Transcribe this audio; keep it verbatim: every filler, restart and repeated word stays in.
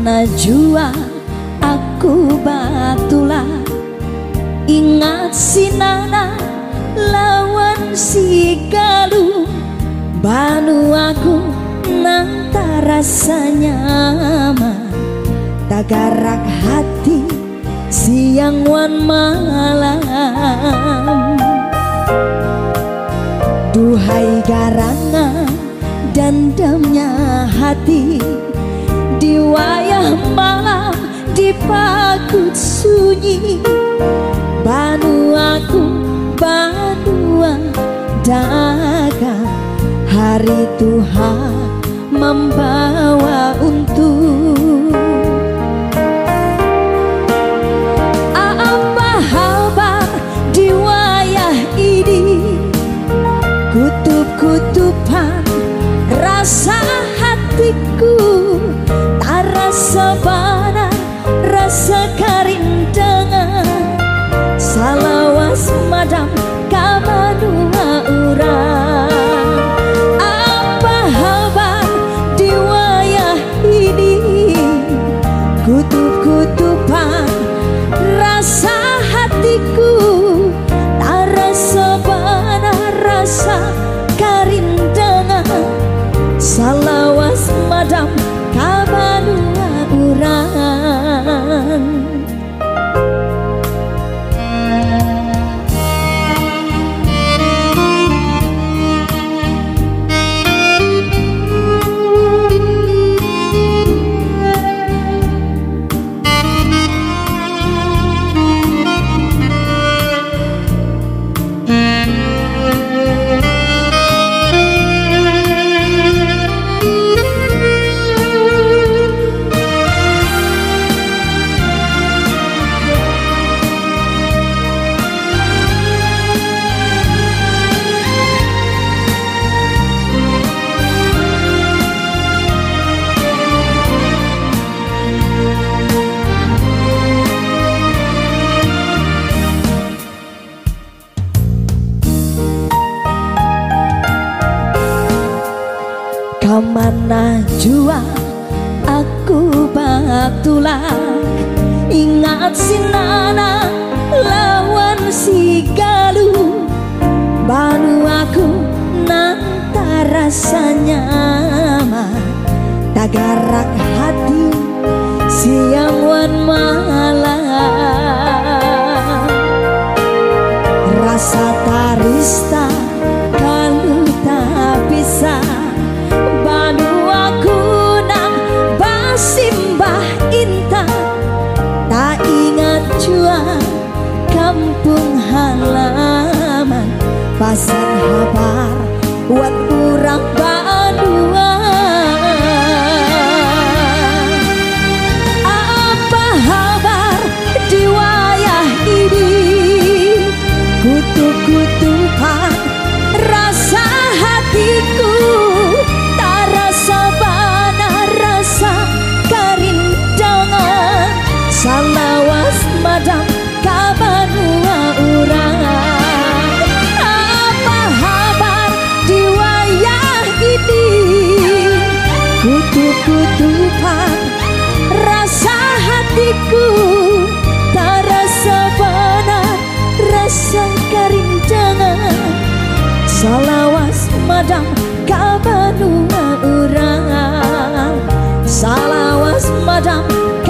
Kamana jua aku batulah, ingat sinana lawan si galuh. Banu aku nanta rasanya nyaman, tagarak hati siang wan malam. Duhai garangan dandamnya hati, di wayah malam di pakut sunyi. Banu aku banua dagang, hari Tuhan membawa untuk. Apa kabar di wayah ini, kutub-kutupan rasa hatiku, tak rasa banar, rasa karindangan, salawas madam kamanua urang. Apa kabar di wayah ini, kutub-kutupan rasa hatiku, tak rasa banar, rasa karindangan, salawas madam kamanua urang. Kamana jua aku batulah, ingat sinana lawan si galuh. Banu aku nanta rasanya nyaman, tagarak hati siang wan malam. Rasa tarista kalau tak bisa, banu aku nang basimbah inta, tak ingat jua kampung halaman, pasar habar wat urang banua. Apa kabar di wayah ini, kutub-kutupan rasa hatiku, tak rasa banar, rasa karindangan, salawas madam kamanua urang. Apa kabar di wayah ini, kutub-kutupan rasa hatiku, tak rasa banar, rasa karindangan, salawas madam kamanua urang, salawas madam